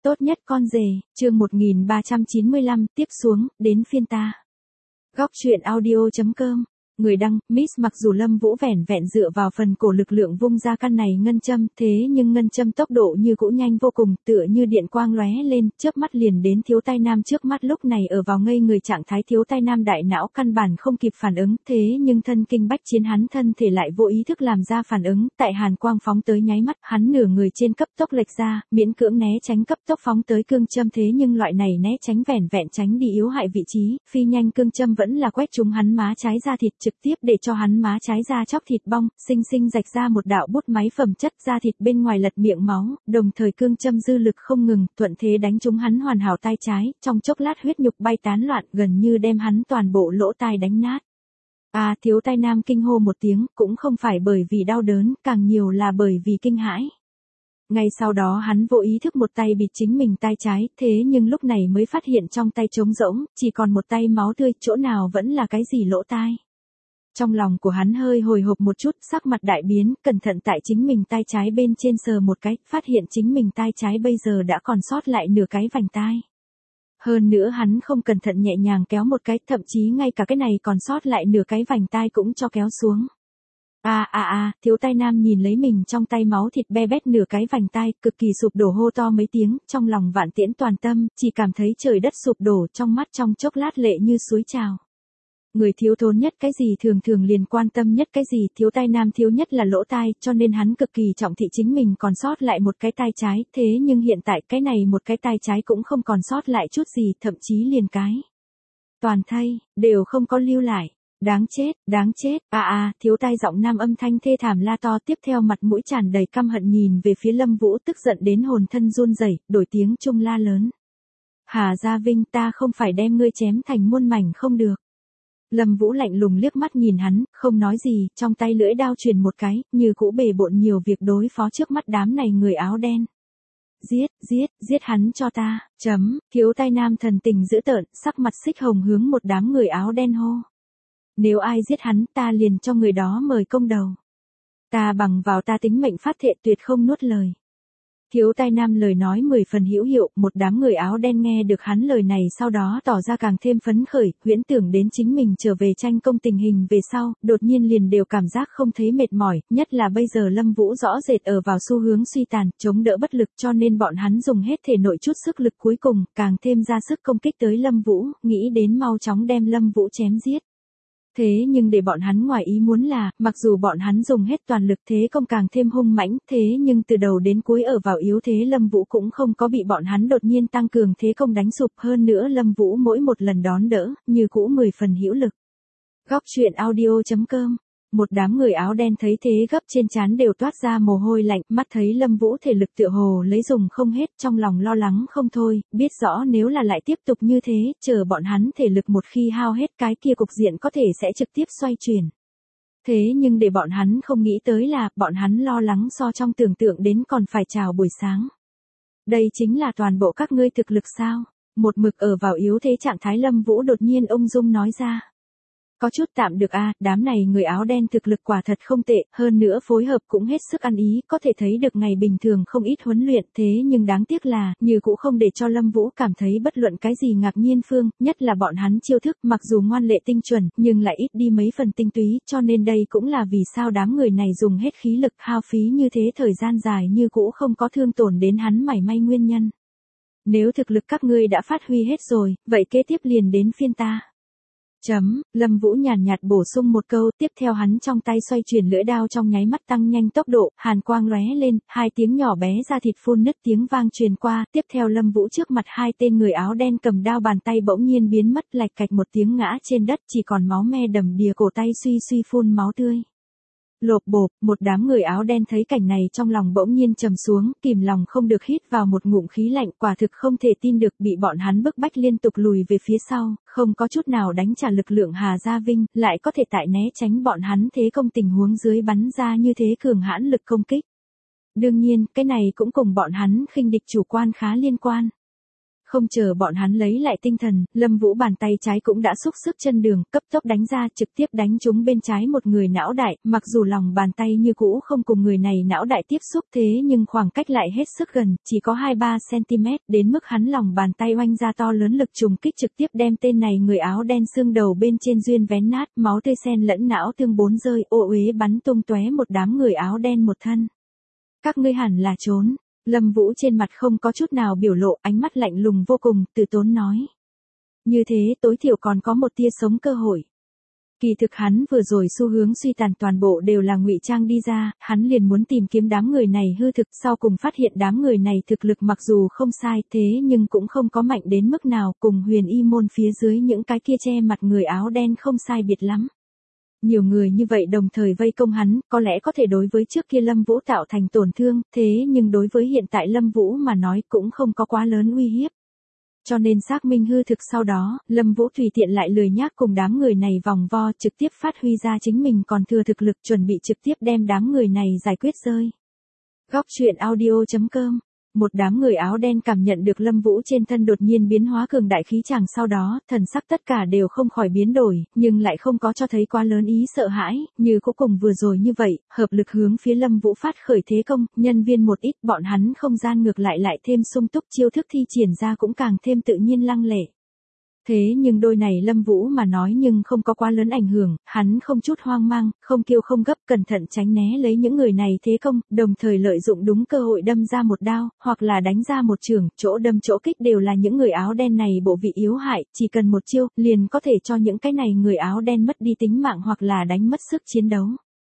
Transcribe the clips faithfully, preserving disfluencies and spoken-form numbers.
Tốt nhất con rể, chương một nghìn ba trăm chín mươi lăm, tiếp xuống, đến phiên ta. Góc truyện audio chấm com. Người đăng, Miss mặc dù Lâm Vũ vẻn vẹn dựa vào phần cổ lực lượng vung ra căn này ngân châm, thế nhưng ngân châm tốc độ như cũ nhanh vô cùng, tựa như điện quang lóe lên, chớp mắt liền đến thiếu tai nam trước mắt. Lúc này ở vào ngây người trạng thái thiếu tai nam đại não căn bản không kịp phản ứng, thế nhưng thân kinh bách chiến hắn thân thể lại vô ý thức làm ra phản ứng, tại hàn quang phóng tới nháy mắt, hắn nửa người trên cấp tốc lệch ra, miễn cưỡng né tránh cấp tốc phóng tới cương châm, thế nhưng loại này né tránh vẻn vẹn tránh đi yếu hại vị trí, phi nhanh cương châm vẫn là quét trúng hắn má trái da thịt, trực tiếp để cho hắn má trái da chóc thịt bong, xinh xinh rạch ra một đạo bút máy phẩm chất, da thịt bên ngoài lật miệng máu, đồng thời cương châm dư lực không ngừng, thuận thế đánh trúng hắn hoàn hảo tai trái, trong chốc lát huyết nhục bay tán loạn, gần như đem hắn toàn bộ lỗ tai đánh nát. À, thiếu tai nam kinh hô một tiếng, cũng không phải bởi vì đau đớn, càng nhiều là bởi vì kinh hãi. Ngay sau đó hắn vô ý thức một tay bịt chính mình tai trái, thế nhưng lúc này mới phát hiện trong tay trống rỗng, chỉ còn một tay máu tươi, chỗ nào vẫn là cái gì lỗ tai. Trong lòng của hắn hơi hồi hộp một chút, sắc mặt đại biến, cẩn thận tại chính mình tai trái bên trên sờ một cái, phát hiện chính mình tai trái bây giờ đã còn sót lại nửa cái vành tai. Hơn nữa hắn không cẩn thận nhẹ nhàng kéo một cái, thậm chí ngay cả cái này còn sót lại nửa cái vành tai cũng cho kéo xuống. À à à, thiếu tai nam nhìn lấy mình trong tay máu thịt be bét nửa cái vành tai, cực kỳ sụp đổ hô to mấy tiếng, trong lòng vạn tiễn toàn tâm, chỉ cảm thấy trời đất sụp đổ, trong mắt trong chốc lát lệ như suối trào. Người thiếu thốn nhất cái gì thường thường liền quan tâm nhất cái gì, thiếu tai nam thiếu nhất là lỗ tai, cho nên hắn cực kỳ trọng thị chính mình còn sót lại một cái tai trái, thế nhưng hiện tại cái này một cái tai trái cũng không còn sót lại chút gì, thậm chí liền cái toàn thây, đều không có lưu lại. Đáng chết, đáng chết, à à, thiếu tai giọng nam âm thanh thê thảm la to, tiếp theo mặt mũi tràn đầy căm hận nhìn về phía Lâm Vũ, tức giận đến hồn thân run rẩy, đổi tiếng trung la lớn. Hà Gia Vinh, ta không phải đem ngươi chém thành muôn mảnh không được. Lâm Vũ lạnh lùng liếc mắt nhìn hắn, không nói gì, trong tay lưỡi đao truyền một cái, như cũ bề bộn nhiều việc đối phó trước mắt đám này người áo đen. Giết, giết, giết hắn cho ta, chấm, thiếu tai nam thần tình dữ tợn, sắc mặt xích hồng hướng một đám người áo đen hô. Nếu ai giết hắn, ta liền cho người đó mời công đầu. Ta bằng vào ta tính mệnh phát thệ tuyệt không nuốt lời. Thiếu tai nam lời nói mười phần hữu hiệu, một đám người áo đen nghe được hắn lời này sau đó tỏ ra càng thêm phấn khởi, huyễn tưởng đến chính mình trở về tranh công tình hình về sau, đột nhiên liền đều cảm giác không thấy mệt mỏi, nhất là bây giờ Lâm Vũ rõ rệt ở vào xu hướng suy tàn, chống đỡ bất lực, cho nên bọn hắn dùng hết thể nội chút sức lực cuối cùng, càng thêm ra sức công kích tới Lâm Vũ, nghĩ đến mau chóng đem Lâm Vũ chém giết. Thế nhưng để bọn hắn ngoài ý muốn là, mặc dù bọn hắn dùng hết toàn lực thế công càng thêm hung mãnh, thế nhưng từ đầu đến cuối ở vào yếu thế Lâm Vũ cũng không có bị bọn hắn đột nhiên tăng cường thế công đánh sụp, hơn nữa Lâm Vũ mỗi một lần đón đỡ, như cũ mười phần hữu lực. Góc truyện audio chấm com. Một đám người áo đen thấy thế gấp trên trán đều toát ra mồ hôi lạnh, mắt thấy Lâm Vũ thể lực tựa hồ lấy dùng không hết, trong lòng lo lắng không thôi, biết rõ nếu là lại tiếp tục như thế, chờ bọn hắn thể lực một khi hao hết cái kia cục diện có thể sẽ trực tiếp xoay chuyển. Thế nhưng để bọn hắn không nghĩ tới là, bọn hắn lo lắng so trong tưởng tượng đến còn phải chào buổi sáng. Đây chính là toàn bộ các ngươi thực lực sao? Một mực ở vào yếu thế trạng thái Lâm Vũ đột nhiên ung dung nói ra. Có chút tạm được a, à, đám này người áo đen thực lực quả thật không tệ, hơn nữa phối hợp cũng hết sức ăn ý, có thể thấy được ngày bình thường không ít huấn luyện, thế nhưng đáng tiếc là, như cũ không để cho Lâm Vũ cảm thấy bất luận cái gì ngạc nhiên phương, nhất là bọn hắn chiêu thức, mặc dù ngoan lệ tinh chuẩn, nhưng lại ít đi mấy phần tinh túy, cho nên đây cũng là vì sao đám người này dùng hết khí lực hao phí như thế thời gian dài như cũ không có thương tổn đến hắn mảy may nguyên nhân. Nếu thực lực các ngươi đã phát huy hết rồi, vậy kế tiếp liền đến phiên ta. Chấm, Lâm Vũ nhàn nhạt bổ sung một câu, tiếp theo hắn trong tay xoay chuyển lưỡi đao trong nháy mắt tăng nhanh tốc độ, hàn quang lóe lên, hai tiếng nhỏ bé ra thịt phun nứt tiếng vang truyền qua, tiếp theo Lâm Vũ trước mặt hai tên người áo đen cầm đao bàn tay bỗng nhiên biến mất, lạch cạch một tiếng ngã trên đất, chỉ còn máu me đầm đìa, cổ tay suy suy phun máu tươi. Lộp bộp, một đám người áo đen thấy cảnh này trong lòng bỗng nhiên trầm xuống, kìm lòng không được hít vào một ngụm khí lạnh, quả thực không thể tin được, bị bọn hắn bức bách liên tục lùi về phía sau, không có chút nào đánh trả lực lượng Hà Gia Vinh, lại có thể tại né tránh bọn hắn thế công tình huống dưới bắn ra như thế cường hãn lực công kích. Đương nhiên, cái này cũng cùng bọn hắn khinh địch chủ quan khá liên quan. Không chờ bọn hắn lấy lại tinh thần, Lâm Vũ bàn tay trái cũng đã xúc sức chân đường, cấp tốc đánh ra, trực tiếp đánh trúng bên trái một người não đại, mặc dù lòng bàn tay như cũ không cùng người này não đại tiếp xúc thế nhưng khoảng cách lại hết sức gần, chỉ có hai ba xăng-ti-mét, đến mức hắn lòng bàn tay oanh ra to lớn lực trùng kích trực tiếp đem tên này người áo đen xương đầu bên trên duyên vén nát, máu tươi xen lẫn não tương bốn rơi, ô uế bắn tung tóe một đám người áo đen một thân. Các ngươi hẳn là trốn. Lâm Vũ trên mặt không có chút nào biểu lộ, ánh mắt lạnh lùng vô cùng, từ tốn nói. Như thế tối thiểu còn có một tia sống cơ hội. Kỳ thực hắn vừa rồi xu hướng suy tàn toàn bộ đều là ngụy trang đi ra, hắn liền muốn tìm kiếm đám người này hư thực, sau cùng phát hiện đám người này thực lực mặc dù không sai thế nhưng cũng không có mạnh đến mức nào, cùng Huyền Y môn phía dưới những cái kia che mặt người áo đen không sai biệt lắm. Nhiều người như vậy đồng thời vây công hắn, có lẽ có thể đối với trước kia Lâm Vũ tạo thành tổn thương, thế nhưng đối với hiện tại Lâm Vũ mà nói cũng không có quá lớn uy hiếp. Cho nên xác minh hư thực sau đó, Lâm Vũ tùy tiện lại lười nhác cùng đám người này vòng vo trực tiếp phát huy ra chính mình còn thừa thực lực chuẩn bị trực tiếp đem đám người này giải quyết rơi. Góc truyện audio chấm com. Một đám người áo đen cảm nhận được Lâm Vũ trên thân đột nhiên biến hóa cường đại khí chàng sau đó, thần sắc tất cả đều không khỏi biến đổi, nhưng lại không có cho thấy quá lớn ý sợ hãi, như cũng cùng vừa rồi như vậy, hợp lực hướng phía Lâm Vũ phát khởi thế công, nhân viên một ít bọn hắn không gian ngược lại lại thêm sung túc chiêu thức thi triển ra cũng càng thêm tự nhiên lăng lệ. Thế nhưng đôi này Lâm Vũ mà nói nhưng không có quá lớn ảnh hưởng, hắn không chút hoang mang, không kiêu không gấp, cẩn thận tránh né lấy những người này thế công, đồng thời lợi dụng đúng cơ hội đâm ra một đao, hoặc là đánh ra một chưởng, chỗ đâm chỗ kích đều là những người áo đen này bộ vị yếu hại, chỉ cần một chiêu, liền có thể cho những cái này người áo đen mất đi tính mạng hoặc là đánh mất sức chiến đấu.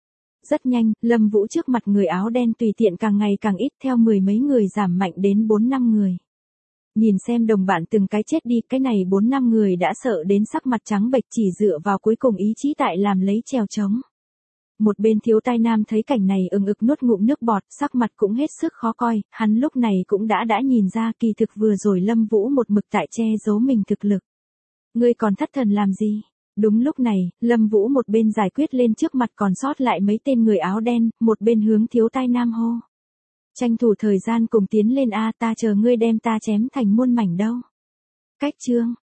Rất nhanh, Lâm Vũ trước mặt người áo đen tùy tiện càng ngày càng ít theo mười mấy người giảm mạnh đến bốn năm người. Nhìn xem đồng bạn từng cái chết đi, cái này bốn năm người đã sợ đến sắc mặt trắng bệch chỉ dựa vào cuối cùng ý chí tại làm lấy trèo trống. Một bên thiếu tai nam thấy cảnh này ừng ực nuốt ngụm nước bọt, sắc mặt cũng hết sức khó coi, hắn lúc này cũng đã đã nhìn ra kỳ thực vừa rồi Lâm Vũ một mực tại che giấu mình thực lực. Ngươi còn thất thần làm gì? Đúng lúc này, Lâm Vũ một bên giải quyết lên trước mặt còn sót lại mấy tên người áo đen, một bên hướng thiếu tai nam hô. Tranh thủ thời gian cùng tiến lên a, ta chờ ngươi đem ta chém thành muôn mảnh đâu. Cách chương